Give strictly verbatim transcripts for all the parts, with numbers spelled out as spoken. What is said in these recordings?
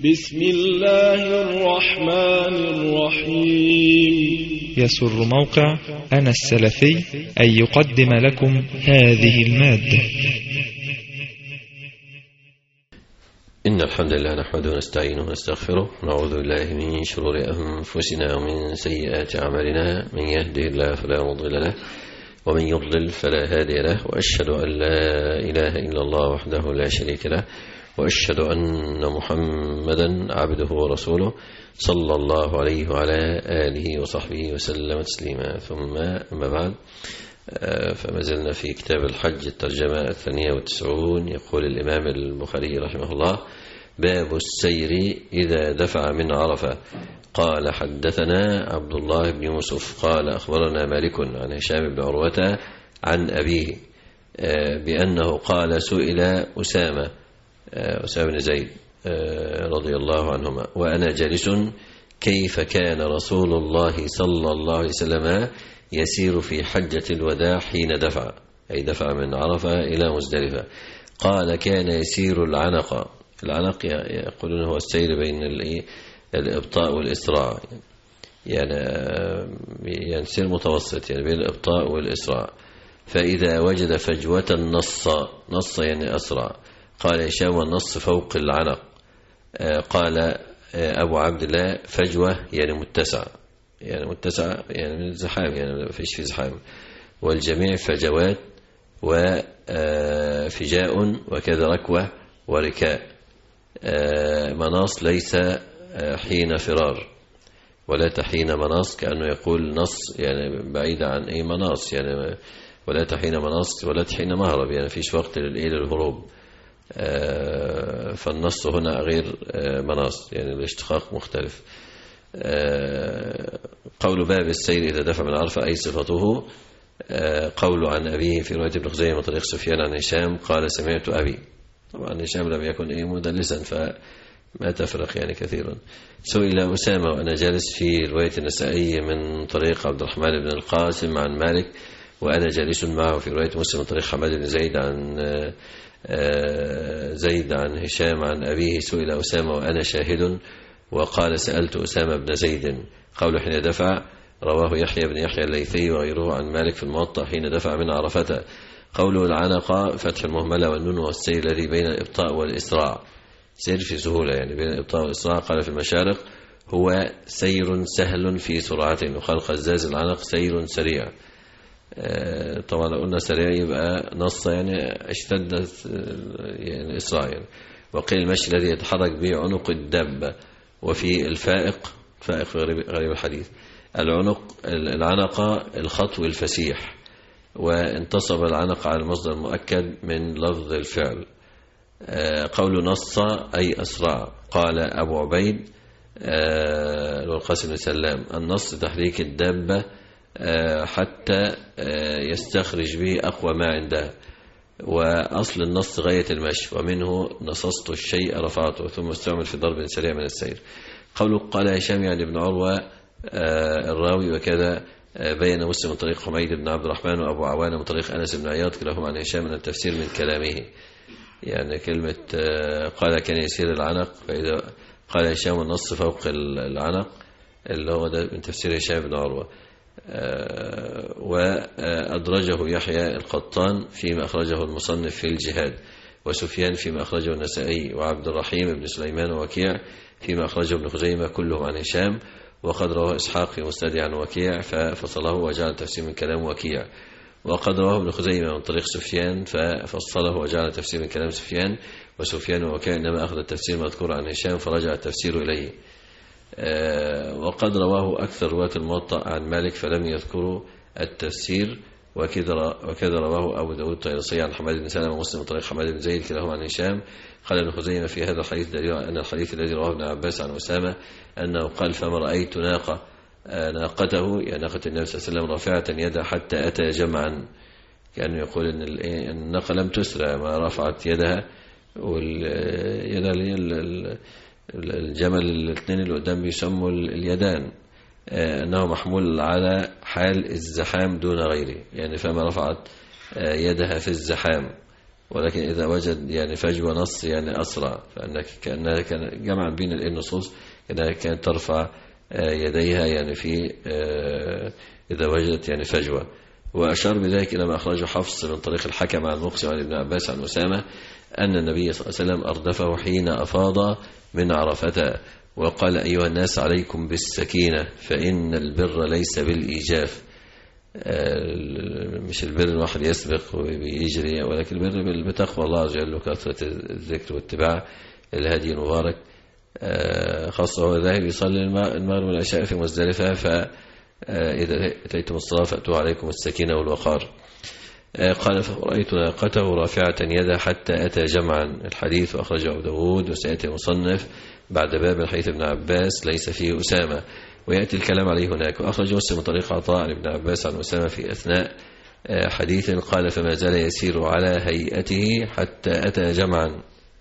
بسم الله الرحمن الرحيم. يسر موقع أنا السلفي أن يقدم لكم هذه المادة. إن الحمد لله نحمده ونستعينه ونستغفره ونعوذ بالله من شرور أنفسنا ومن سيئات أعمالنا، من يهده الله فلا مضل له ومن يضلل فلا هادي له، وأشهد أن لا إله إلا الله وحده لا شريك له، وأشهد أن محمدا عبده ورسوله صلى الله عليه وعلى آله وصحبه وسلم تسليما. ثم أما بعد، فما زلنا في كتاب الحج الترجمة الثانية والتسعون. يقول الإمام البخاري رحمه الله: باب السير إذا دفع من عرفة. قال: حدثنا عبد الله بن يوسف قال: أخبرنا مالك عن هشام بن عروة عن أبيه بأنه قال: سئل أسامة أسامة بن زيد رضي الله عنهما وأنا جالس: كيف كان رسول الله صلى الله عليه وسلم يسير في حجة الوداع حين دفع، أي دفع من عرفة إلى مزدلفة؟ قال: كان يسير العنق. العنق يقولون هو السير بين الإبطاء والإسراع، يعني يعني سير متوسط، يعني بين الإبطاء والإسراع. فإذا وجد فجوة نص، نص يعني أسرع. قال هشام: النص فوق العنق. قال أبو عبد الله: فجوة يعني متسع، يعني متسع يعني من الزحام، يعني ما فيش في زحام. والجميع فجوات وفجاء وكذا ركوة وركاء. مناص ليس حين فرار ولا تحين مناص، كأنه يقول نص يعني بعيدة عن أي مناص، يعني ولا تحين مناص ولا تحين مهرب، يعني فيش وقت للهروب. فالنص هنا غير مناص، يعني الاشتقاق مختلف. قول باب السير إذا دفع من عرفة، أي صفته. قول عن أبيه في رواية ابن خزيمة طريق سفيان عن هشام قال: سمعت أبي. طبعا هشام لم يكن إيه مدلسا فما تفرق يعني كثيرا. سئل أسامة وأنا جالس في رواية النسائي من طريق عبد الرحمن بن القاسم عن مالك وأنا جالس معه في رواية مسلم من طريق حماد بن زيد عن زيد عن هشام عن أبيه. سئل أسامة وأنا شاهد وقال: سألت أسامة بن زيد. قول حين دفع رواه يحيى بن يحيى الليثي وغيره عن مالك في الموطأ حين دفع من عرفة. قوله العنق فتح المهملة والنون والسير الذي بين الإبطاء والإسراع، سير في سهولة يعني بين الإبطاء والإسراع. قال في المشارق: هو سير سهل في سرعة. وقال خزاز: العنق سير سريع. طبعا لو قلنا سريع يبقى نص يعني اشتد يعني إسراع يعني. وقيل المشي الذي يتحرك به عنق الدابة. وفي الفائق، فائق غريب, غريب الحديث، العنق العنق الخطو الفسيح. وانتصب العنق على المصدر المؤكد من لفظ الفعل. قول نص أي أسرع. قال أبو عبيد القاسم بن سلام: النص تحريك الدابة حتى يستخرج به أقوى ما عندها. وأصل النص غاية المشي، ومنه نصصت الشيء رفعته، ثم استعمل في ضرب سريع من السير. قوله قال هشام يعني ابن عروة الراوي. وكذا بين مسلم من طريق حميد بن عبد الرحمن وأبو عوانة من طريق أنس بن عياض كلاهما عن هشام من التفسير من كلامه. يعني كلمة قال كان يسير العنق، فإذا قال هشام النص فوق العنق اللي هو ده من تفسير هشام بن عروة. وأدرجه يحيى القطان فيما أخرجه المصنف في الجهاد، وسفيان فيما أخرجه النسائي، وعبد الرحيم بن سليمان ووكيع فيما أخرجه ابن خزيمة كلهم عن هشام. وقد رواه إسحاق في مسنده عن وكيع ففصله وجعل تفسير من كلام وكيع. وقد رواه ابن خزيمة من طريق سفيان ففصله وجعل تفسير من كلام سفيان. وسفيان ووكيع إنما أخذ التفسير مذكور عن هشام فرجع التفسير إليه. وقد رواه أكثر رواة الموطأ عن مالك فلم يذكروا التفسير. وكذا رواه أبو داود الطيالسي عن حماد بن سلمة ومسلم من طريق حماد بن زيد كلاهما عن هشام. قال ابن خزيمة في هذا الحديث دليل أن الحديث الذي رواه ابن عباس عن أسامة أنه قال: فما رأيت ناقة ناقته يعني ناقة النبي صلى الله عليه وسلم رافعة يدها حتى أتى جمعا، كأنه يقول أن الناقة لم تسرع ما رفعت يدها. واليد الجمل الاثنين اللي قدام بيسموا اليدان، أنه محمول على حال الزحام دون غيره، يعني فما رفعت يدها في الزحام ولكن إذا وجد يعني فجوة نص يعني أسرع، فأنك كأنها كان جمعا بين النصوص كأنها كانت ترفع يديها يعني في إذا وجدت يعني فجوة. وأشار بذلك إلى ما أخرجه حفص من طريق الحكم عن مقسم عن ابن عباس عن أسامة أن النبي صلى الله عليه وسلم أردفه حين أفاض من عرفة وقال: أيها الناس عليكم بالسكينة فإن البر ليس بالإيجاف. مش البر الواحد يسبق ويجري، ولكن البر بتقوى الله عز وجل وكثرة الذكر واتباع الهدي المبارك. خاصة هو ذاهب يصلي المغرب والعشاء في مزدلفة، فإذا أتيتم الصلاة فأتوا عليكم السكينة والوقار. قال: فرأيت ناقته رافعة يده حتى أتى جمعا. الحديث أخرجه أبو داود وسيأتي مصنف بعد باب الحديث ابن عباس ليس فيه أسامة، ويأتي الكلام عليه هناك. وأخرج مسلم من طريق عطاء عن ابن عباس عن أسامة في أثناء حديث قال: فما زال يسير على هيئته حتى أتى جمعا.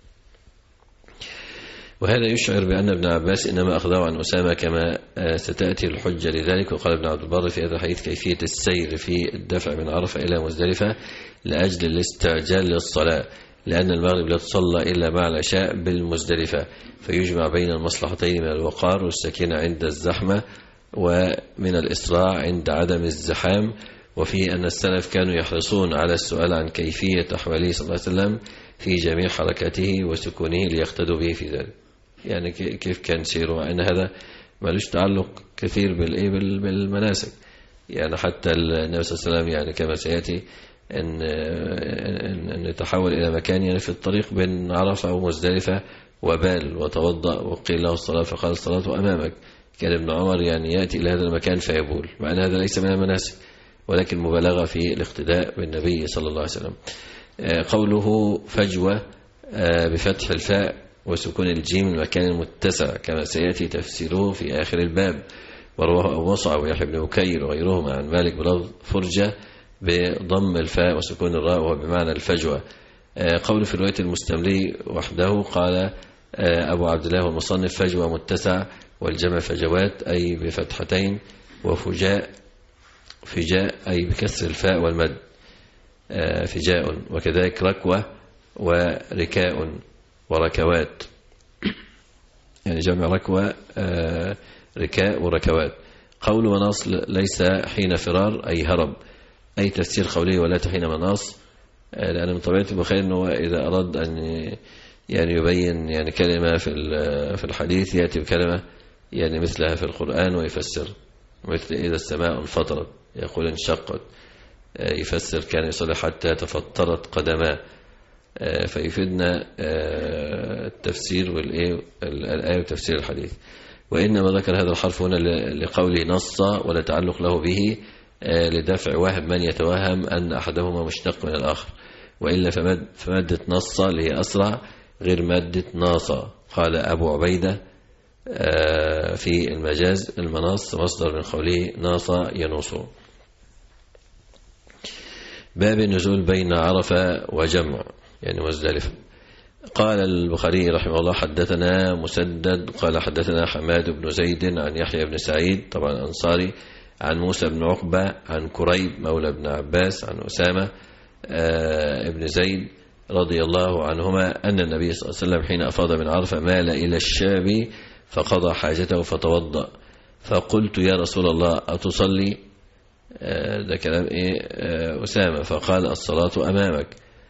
وهذا يشعر بأن ابن عباس إنما أخذه عن أسامة كما ستأتي الحجة لذلك. وقال ابن عبد البر في هذا الحديث: كيفية السير في الدفع من عرفة إلى مزدلفة لأجل الاستعجال للصلاة، لأن المغرب لا تصلى إلا مع العشاء بالمزدلفة، فيجمع بين المصلحتين من الوقار والسكينة عند الزحمة ومن الإسراع عند عدم الزحام. وفي أن السلف كانوا يحرصون على السؤال عن كيفية أحواله صلى الله عليه وسلم في جميع حركاته وسكونه ليقتدوا به في ذلك. يعني كيف كان سيره، وأن هذا ملوش تعلق كثير بالمناسك. يعني حتى النبي صلى الله عليه وسلم يعني كما سيأتي أن أن يتحول إلى مكان يعني في الطريق بين عرفة ومزدلفة وبال وتوضأ وقيل له الصلاة فقال: الصلاة أمامك. كان ابن عمر يعني يأتي إلى هذا المكان فيبول، مع أن هذا ليس من المناسك ولكن مبالغة في الاقتداء بالنبي صلى الله عليه وسلم. قوله فجوة بفتح الفاء وسكون الجيم المكان المتسع كما سيأتي تفسيره في آخر الباب. ورواه أبو مصعب ويحيى بن بكير وغيرهما عن مالك بلفظ فرجة بضم الفاء وسكون الراء وهو بمعنى الفجوة. قول في رواية المستملي وحده قال أبو عبد الله والمصنف: فجوة متسع، والجمع فجوات أي بفتحتين، وفجاء فجاء أي بكسر الفاء والمد فجاء. وكذلك ركوة وركاء وركوات، يعني جمع ركوة ركاء وركوات. قول مناص ليس حين فرار أي هرب، أي تفسير قوله ولا حين مناص، لأن من طبيعة البخاري أنه إذا أراد أن يعني يبين يعني كلمة في في الحديث يأتي بكلمة يعني مثلها في القرآن ويفسر، مثل إذا السماء انفطرت يقول انشقت، يفسر كان يصلي حتى تفطرت قدماه، فيفيدنا التفسير والإيه الآية وتفسير الحديث. وإنما ذكر هذا الحرف هنا لقوله نص ولا تعلق له به، لدفع وهم من يتوهم أن أحدهما مشتق من الآخر، وإلا فمد فمادة نص اللي هي أسرع غير مادة ناصة. قال أبو عبيدة في المجاز: المناص مصدر من قوله ناص ينوص. باب النزول بين عرفة وجمع يعني مزدلفة. قال البخاري رحمه الله: حدثنا مسدد قال حدثنا حماد بن زيد عن يحيى بن سعيد طبعا أنصاري عن موسى بن عقبة عن كريب مولى ابن عباس عن أسامة ابن زيد رضي الله عنهما أن النبي صلى الله عليه وسلم حين أفاض من عرفة مال إلى الشام فقضى حاجته فتوضأ، فقلت: يا رسول الله أتصلي؟ ده كلام إيه أسامة، فقال: الصلاة أمامك.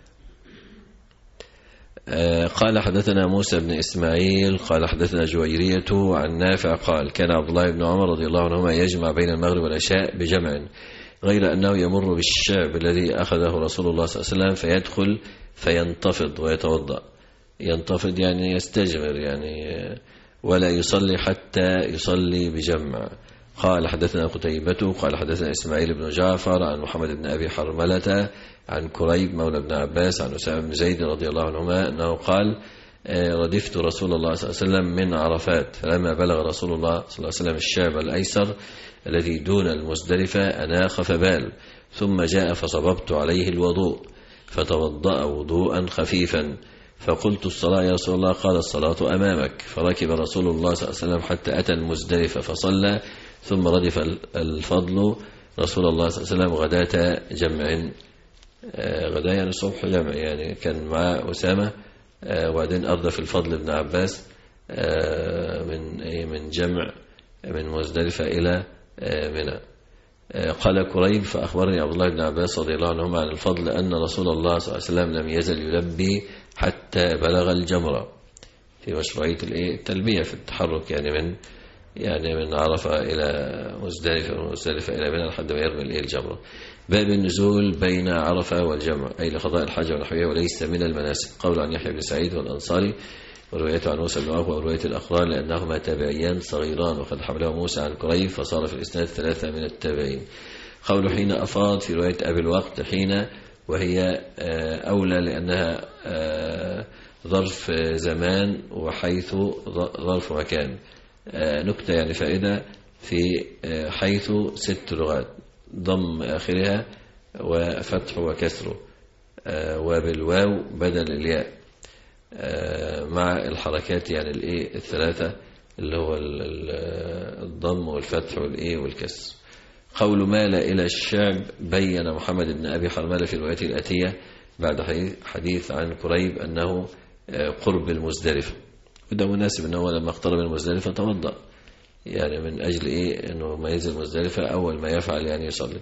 قال حدثنا موسى بن إسماعيل قال حدثنا جويرية عن نافع قال: كان عبد الله بن عمر رضي الله عنهما يجمع بين المغرب والعشاء بجمع، غير أنه يمر بالشعب الذي أخذه رسول الله صلى الله عليه وسلم فيدخل فينتفض ويتوضأ. ينتفض يعني يستجمر يعني، ولا يصلي حتى يصلي بجمع. قال حدثنا قتيبة قال حدثنا إسماعيل بن جعفر عن محمد بن أبي حرملة عن كريب مولى ابن عباس عن أسامة بن زيد رضي الله عنهما أنه قال: ردفت رسول الله صلى الله عليه وسلم من عرفات، فلما بلغ رسول الله صلى الله عليه وسلم الشعب الأيسر الذي دون المزدلفة أناخ فبال، ثم جاء فصببت عليه الوضوء فتوضأ وضوءا خفيفا، فقلت: الصلاة يا رسول الله؟ قال: الصلاة أمامك. فركب رسول الله صلى الله عليه وسلم حتى أتى المزدلفة فصلى، ثم ردف الفضل رسول الله صلى الله عليه وسلم غداة جمع غدا يعني الصبح جمع، يعني كان معاه أسامة وبعدين أردف الفضل بن عباس من من جمع من مزدلفة إلى منى. قال كريب فأخبرني عبد الله بن عباس رضي الله عنهما عن الفضل أن رسول الله صلى الله عليه وسلم لم يزل يلبي حتى بلغ الجمرة، في مشروعية التلبية في التحرك يعني من يعني من عرفة إلى مزدلفة ومن مزدلفة إلى منى لحد ما يرمي الجمرة. باب النزول بين عرفة والجمرة أي لقضاء الحج ونحوه وليس من المناسك. قول عن يحيى بن سعيد والأنصاري وروايته عن موسى بن عقبة ورواية الأقران لأنهما تابعيان صغيران وقد حمله موسى عن كريب فصار في الإسناد ثلاثة من التابعين. قول حين أفاض في رواية أبي الوقت حين وهي أولى لأنها ظرف زمان وحيث ظرف مكان. نكتة يعني فائدة في حيث ست لغات ضم آخرها وفتح وكسره وبالواو بدل الياء مع الحركات يعني الايه الثلاثة اللي هو الضم والفتح والايه والكسر. قول مال إلى الشعب بين محمد بن أبي حرملة في الرواية الآتية بعد حديث عن كريب أنه قرب المزدلفة، وده مناسب أنه لما اقترب المزدلفة توضأ يعني من أجل إيه أنه ما ينزل المزدلفة أول ما يفعل يعني يصلي.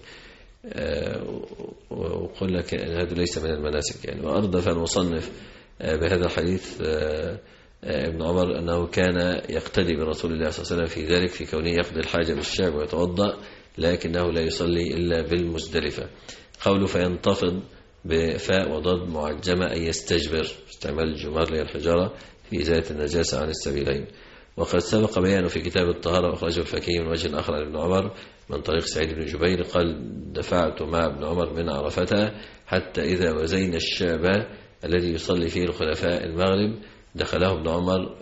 وقل لك أن هذا ليس من المناسك يعني. وأردف المصنف بهذا الحديث ابن عمر أنه كان يقتدي برسول الله صلى الله عليه وسلم في ذلك في كونه يقضي الحاجة بالشعب ويتوضأ لكنه لا يصلي إلا بالمزدلفة. قوله فينتفض بفاء وضاد معجمة أي يستجبر استعمال الجمار للحجارة في إزالة النجاسة عن السبيلين. وقد سبق بيانه في كتاب الطهارة وأخرجه الفكي من وجه آخر عن ابن عمر من طريق سعيد بن جبير قال دفعت مع ابن عمر من عرفة حتى إذا وزينا الشعب الذي يصلي فيه الخلفاء المغرب دخله ابن عمر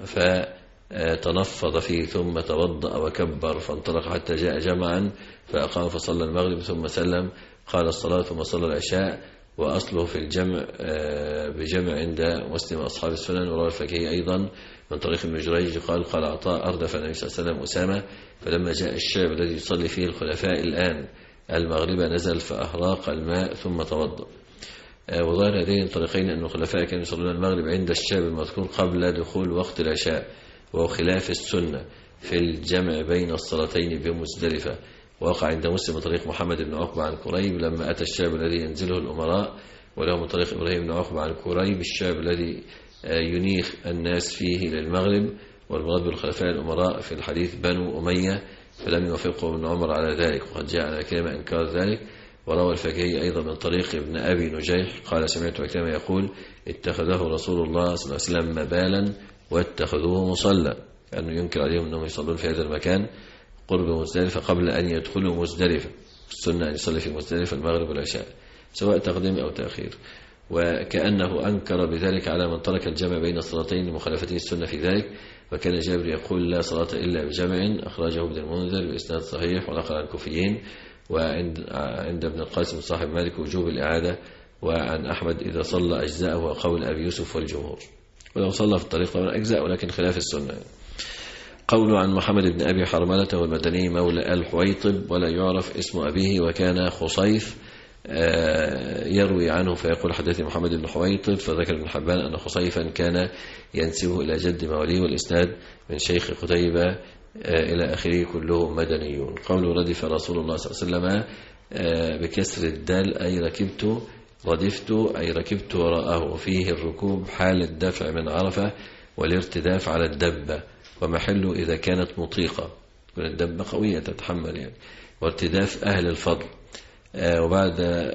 فتنفض فيه ثم توضأ وكبر فانطلق حتى جاء جمعا فأقام فصلى المغرب ثم سلم قال الصلاة ثم صلى العشاء. وأصله في الجمع بجمع عند مسلم أصحاب السنن. وروى الفكهي أيضا من طريق ابن جريج قال قال عطاء أردف النبي صلى الله عليه وسلم أسامة فلما جاء الشعب الذي يصلي فيه الخلفاء الآن المغرب نزل فأحراق الماء ثم توضأ. وظاهر هذين الطريقين أن الخلفاء كانوا يصلون المغرب عند الشعب المذكور قبل دخول وقت العشاء وهو خلاف السنة في الجمع بين الصلاتين بمزدلفة. وقع عند مسلم طريق محمد بن عقبة عن كريب لما أتى الشعب الذي ينزله الأمراء وله من طريق إبراهيم بن عقبة عن كريب الشعب الذي ينيخ الناس فيه للمغرب والمراد بالخلفاء الأمراء في الحديث بنو أمية فلم يوافقه ابن عمر على ذلك وقد جاء على كلمة إنكار ذلك. وروى الفكهي أيضا من طريق ابن أبي نجيح قال سمعت أكرمة يقول اتخذه رسول الله صلى الله عليه وسلم مبالا واتخذوه مصلى كأنه ينكر عليهم أنهم يصلون في هذا المكان قرب مزدلفة قبل أن يدخلوا مزدلفة. السنة أن يصلي في مزدلفة المغرب والعشاء سواء تقديم أو تأخير. وكأنه أنكر بذلك على من ترك الجمع بين الصلاتين لمخالفته السنة في ذلك. وكان جابر يقول لا صلاة إلا بجمع أخرجه ابن المنذر بإسناد صحيح ونقل عن كوفيين. وعند عند ابن القاسم صاحب مالك وجوب الإعادة. وعن أحمد إذا صلى أجزاءه وقول أبي يوسف والجمهور ولو صلى في الطريق طبعا أجزاء ولكن خلاف السنة. قول عن محمد بن أبي حرملة والمدني مولى الحويطب ولا يعرف اسم أبيه وكان خصيف يروي عنه فيقول حدثني محمد بن حويطب فذكر ابن حبان أن خصيفا كان ينسبه إلى جد موليه والإسناد من شيخ قتيبة إلى آخره كلهم مدنيون. قوله ردف رسول الله صلى الله عليه وسلم بكسر الدال أي ركبت ردفت أي ركبت وراءه فيه الركوب حال الدفع من عرفة والارتداف على الدبة ومحله إذا كانت مطيقة الدبة قوية تتحمل يعني وارتداف أهل الفضل. وبعد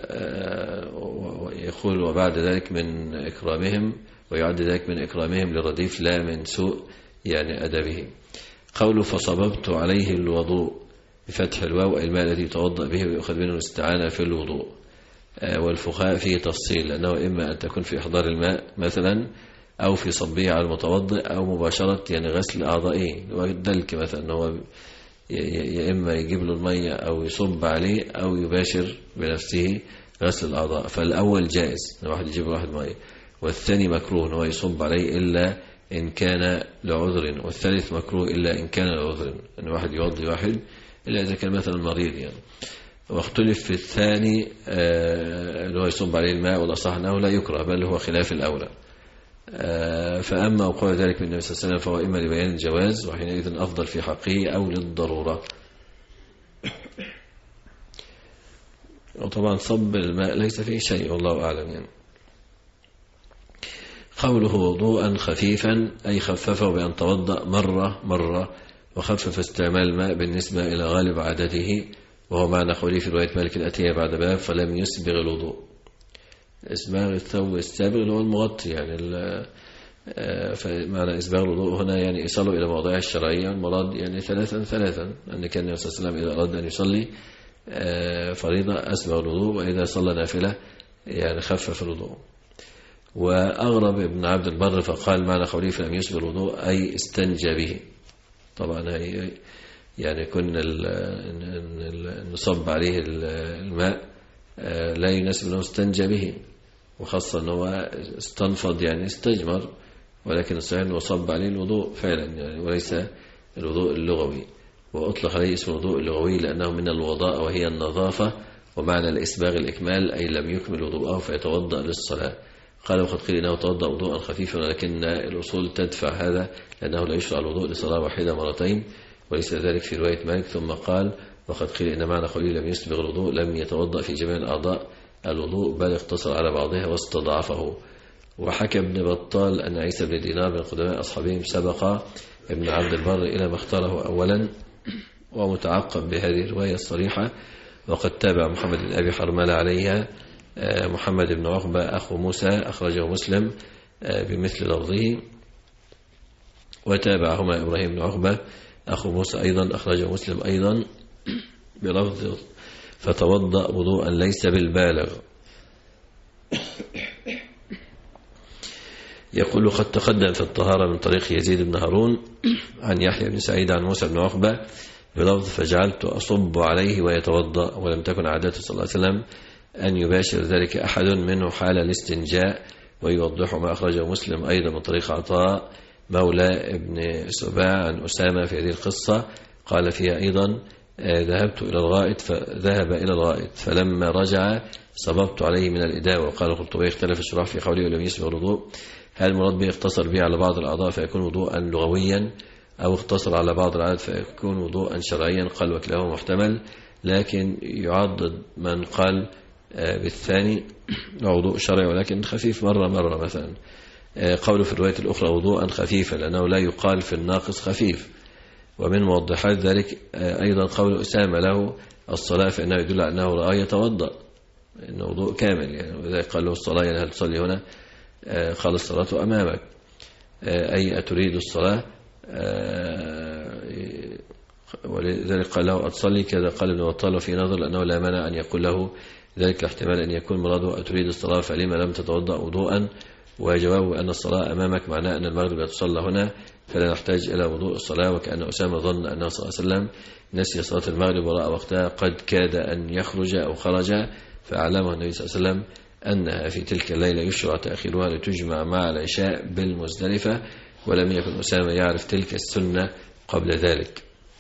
يقول وبعد ذلك من إكرامهم ويعد ذلك من إكرامهم للرديف لا من سوء يعني أدبه. قوله فصببت عليه الوضوء بفتح الواو الماء الذي يتوضأ به ويأخذ منه الاستعانة في الوضوء. والفخاء فيه تفصيل لأنه إما أن تكون في إحضار الماء مثلا أو في صبه على المتوضئ أو مباشرة يعني غسل أعضائه والدلك مثلا هو يا إما يجيب له المية أو يصب عليه أو يباشر بنفسه غسل الأعضاء. فالأول جائز أن واحد يجيب واحد مية والثاني مكروه أنه يصب عليه إلا إن كان لعذر والثالث مكروه إلا إن كان لعذر أن واحد يوضي واحد إلا إذا كان مثلا مريض يعني. واختلف في الثاني اللي هو يصب عليه الماء، والأصح أنه لا يكره بل هو خلاف الأولى. فأما وقوع ذلك من النبي صلى الله عليه وسلم فهو إما لبيان الجواز وحينئذ أفضل في حقه أو للضرورة. وطبعا صب الماء ليس فيه شيء والله أعلم. يعني قوله وضوءا خفيفا أي خففه بأن توضأ مرة مرة وخفف استعمال الماء بالنسبة إلى غالب عادته، وهو معنى قوله في رواية مالك الأتية بعد باب فلم يسبغ الوضوء. إسباغ الثوب السابغ اللي هو المغطي، يعني فمعنى إسباغ الوضوء هنا يعني يصلوا إلى مواضعها الشرعية، المراد يعني ثلاثا ثلاثا، أن كان النبي صلى الله عليه وسلم إذا أراد أن يصلي فريضة أسبغ الوضوء، وإذا صلى نافلة يعني خفف الوضوء. وأغرب ابن عبد البر فقال معنى قوله فلم يسبغ الوضوء أي استنجى به. طبعا هي يعني كنا نصب عليه الماء لا يناسب أنه استنجى به، وخاصة أنه استنفض يعني استجمر، ولكن الصحيح أنه صب عليه الوضوء فعلا يعني وليس الوضوء اللغوي. وأطلق عليه اسم الوضوء اللغوي لأنه من الوضاء وهي النظافة، ومعنى الإسباغ الإكمال أي لم يكمل وضوءه فيتوضأ للصلاة. قال وقد قيل إنه توضأ وضوءا خفيفا، ولكن الأصول تدفع هذا لأنه لا يشرع الوضوء لصلاة واحدة مرتين، وليس ذلك في رواية مالك. ثم قال وقد قيل إن معنى قوله لم يسبغ الوضوء لم يتوضأ في جميع الأعضاء الوضوء بل اقتصر على بعضها واستضعفه. وحكى ابن بطال أن عيسى بن دينار من قدماء أصحابهم سبق ابن عبد البر إلى ما اختاره أولا ومتعقب بهذه الرواية الصريحة. وقد تابع محمد بن أبي حرملة عليها محمد بن عقبة أخو موسى أخرجه مسلم بمثل لفظه، وتابعهما إبراهيم بن عقبة أخو موسى أيضا أخرجه مسلم أيضا بلفظ فتوضأ وضوءا ليس بالبالغ. يقول قد تقدم في الطهارة من طريق يزيد بن هارون عن يحيى بن سعيد عن موسى بن عقبة بلفظ فجعلت أصب عليه ويتوضأ، ولم تكن عادته صلى الله عليه وسلم أن يباشر ذلك أحد منه حال الاستنجاء. ويوضح ما أخرجه مسلم أيضا من طريق عطاء مولى ابن سباع عن أسامة في هذه القصة قال فيها أيضا ذهبت إلى الغائط فذهب إلى الغائط فلما رجع صببت عليه من الإداوة. وقال القرطبي اختلف الشراح في قوله ولم يسبغ الوضوء هل المراد به اقتصر به على بعض الأعضاء فيكون وضوءا لغويا أو اقتصر على بعض العادات فيكون وضوءا شرعيا؟ قال وكلاهما محتمل، لكن يعضد من قال بالثاني وضوء شرعي ولكن خفيف مرة مرة مثلا. قوله في الرواية الأخرى وضوءا خفيفا لأنه لا يقال في الناقص خفيف. ومن موضحات ذلك أيضا قول أسامة له الصلاة فإنه يدل على أنه رأى يتوضأ إنه وضوء كامل يعني، وذلك قال له الصلاة يعني هل تصلي هنا؟ قال الصلاة أمامك أي أتريد الصلاة؟ ولذلك قال له أتصلي كذا. قال ابن بطال في نظر لأنه لا مانع أن يقول له ذلك احتمال أن يكون مراده أتريد الصلاة فلما لم تتوضأ وضوءا؟ وجوابه أن الصلاة أمامك معناه أن المغرب لا تصلى هنا فلا نحتاج إلى وضوء الصلاة. وكأن أسامة ظن أنه صلى الله عليه وسلم نسي صلاة المغرب ورأى وقتها قد كاد أن يخرج أو خرج فأعلمه النبي صلى الله عليه وسلم أنها في تلك الليلة يشرع تأخيرها لتجمع مع العشاء بالمزدلفة، ولم يكن أسامة يعرف تلك السنة قبل ذلك.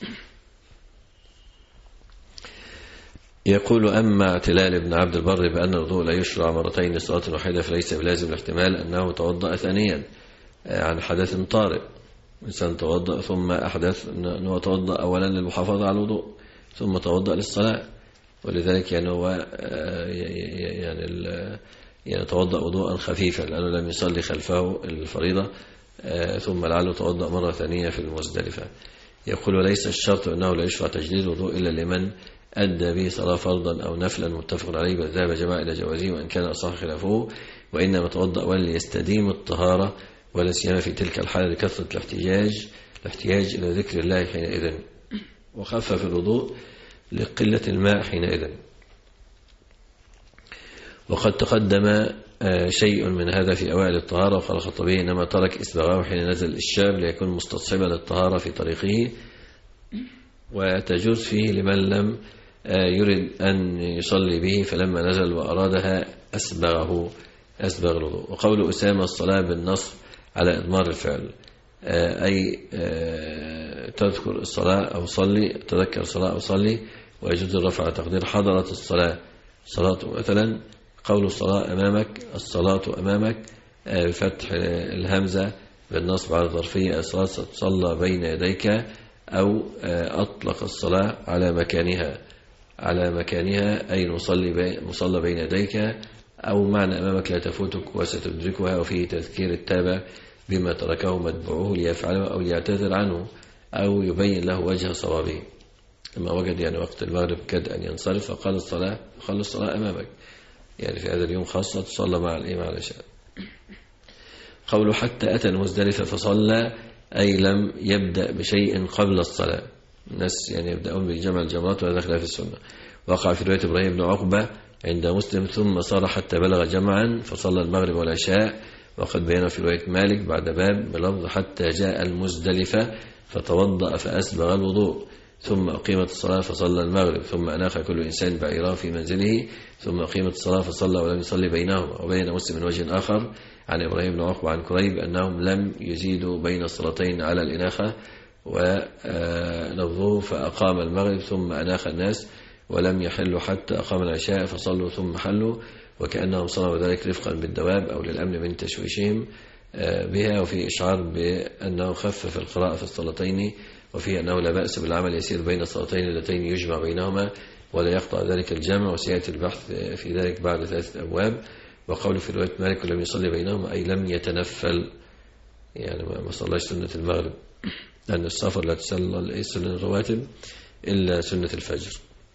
يقول أما اعتلال ابن عبد البر بأن الوضوء لا يشرع مرتين لصلاة واحدة فليس بلازم الاحتمال أنه توضأ ثانيا عن حدث طارئ، إنسان توضأ ثم أحدث أنه توضأ أولا للمحافظة على الوضوء ثم توضأ للصلاة، ولذلك يعني هو يعني يعني توضأ وضوءا خفيفا لأنه لم يصلي خلفه الفريضة ثم لعله توضأ مرة ثانية في المزدلفة. يقول وليس الشرط أنه لا يشرع تجديد الوضوء إلا لمن أدى به صلاة فرضا أو نفلا متفق عليه بل ذهب جماعة إلى جوازه وإن كان أصح خلافه، وإنما توضأ وليستديم الطهارة ولا سيما في تلك الحالة لكثرة الاحتياج الاحتياج إلى ذكر الله حينئذ، وخفف الوضوء لقلة الماء حينئذ. وقد تقدم شيء من هذا في أوائل الطهارة. وقال الخطبي إنما ترك إسباغه حين نزل الشاب ليكون مستصحبا للطهارة في طريقه، وتجوز فيه لمن لم يرد أن يصلي به فلما نزل وأرادها أسبغه أسبغ الوضوء. وقول أسامة الصلاة بالنصب على إضمار الفعل أي تذكر الصلاة أو صلي تذكر الصلاة أو صلي ويجوز الرفع على تقدير حضرت الصلاة. صلاة مثلا قول الصلاة أمامك، الصلاة أمامك بفتح الهمزة بالنصب على الظرفية، الصلاة تصلى بين يديك، أو أطلق الصلاة على مكانها على مكانها أي مصلي مصلى بين يديك، أو معنى أمامك لا تفوتك وستدركها، وفيه تذكير التابع بما تركه متبوعه ليفعله أو ليعتذر عنه أو يبين له وجه صوابه. لما وجد يعني وقت المغرب كاد أن ينصرف فقال الصلاة قال الصلاة أمامك، يعني في هذا اليوم خاصة تصلى مع الإيه مع العشاء. قوله حتى أتى المزدلفة فصلى أي لم يبدأ بشيء قبل الصلاة. الناس يعني يبدأون بجمع الجمرات وهذا خلاف السنة. وقع في رواية إبراهيم بن عقبة عند مسلم ثم صار حتى بلغ جمعا فصلى المغرب والعشاء، وقد بينه في رواية مالك بعد باب بلفظ حتى جاء المزدلفة فتوضأ فأسبغ الوضوء، ثم أقيمت الصلاة فصلى المغرب، ثم أناخ كل إنسان بعيراه في منزله، ثم أقيمت الصلاة فصلى ولم يصلي بينهما. وبين مسلم من وجه آخر عن إبراهيم بن عقبة عن كريب أنهم لم يزيدوا بين الصلاتين على الإناخة، ولفظه فأقام المغرب ثم أناخ الناس، ولم يحلوا حتى أقام العشاء فصلوا ثم حلوا، وكأنهم صنعوا ذلك رفقا بالدواب أو للأمن من تشويشهم بها. وفي إشعار بأنه خفف القراءة في الصلاتين، وفي أنه لا بأس بالعمل يسير بين الصلاتين اللتين يجمع بينهما ولا يقطع ذلك الجمع، وسيأتي البحث في ذلك بعد ثلاثة أبواب. وقوله في رواية مالك ولم يصلي بينهما أي لم يتنفل، يعني ما صلاش سنة المغرب، لأن السفر لا تصلى سنة الرواتب إلا سنة الفجر.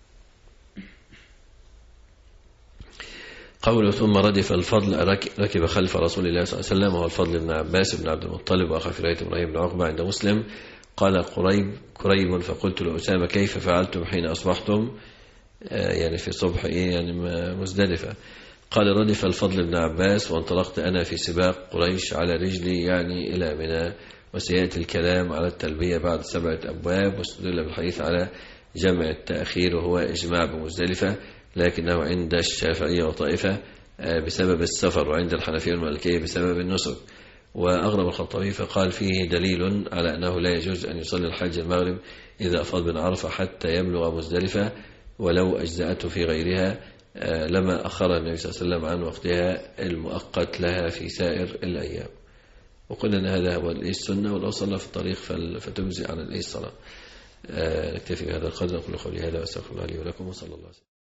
قوله ثم ردف الفضل ركب خلف رسول الله صلى الله عليه وسلم، وهو الفضل بن عباس بن عبد المطلب، وأخا في رواية إبراهيم بن عقبة عند مسلم. قال قريب كريب فقلت لأسامة كيف فعلتم حين أصبحتم، يعني في صبح إيه يعني مزدلفة. قال ردف الفضل بن عباس وانطلقت أنا في سباق قريش على رجلي يعني إلى منى. وسيأتي الكلام على التلبية بعد سبعة أبواب، واستدل بالحديث على جمع التأخير وهو إجماع بمزدلفة، لكنه عند الشافعية وطائفة بسبب السفر، وعند الحنفية والمالكية بسبب النسك. وأغرب الخطابي فقال فيه دليل على أنه لا يجوز أن يصلي الحج المغرب إذا أفاض من عرفة حتى يبلغ مزدلفة، ولو أجزأته في غيرها لما أخر النبي صلى الله عليه وسلم عن وقتها المؤقت لها في سائر الأيام. وقلنا أن هذا هو السنة، ولو صلى في الطريق فتجزئ عن الصلاة. نكتفي بهذا القدر، أقول قولي هذا وأستغفر الله لي ولكم، وصلى الله عليه وسلم.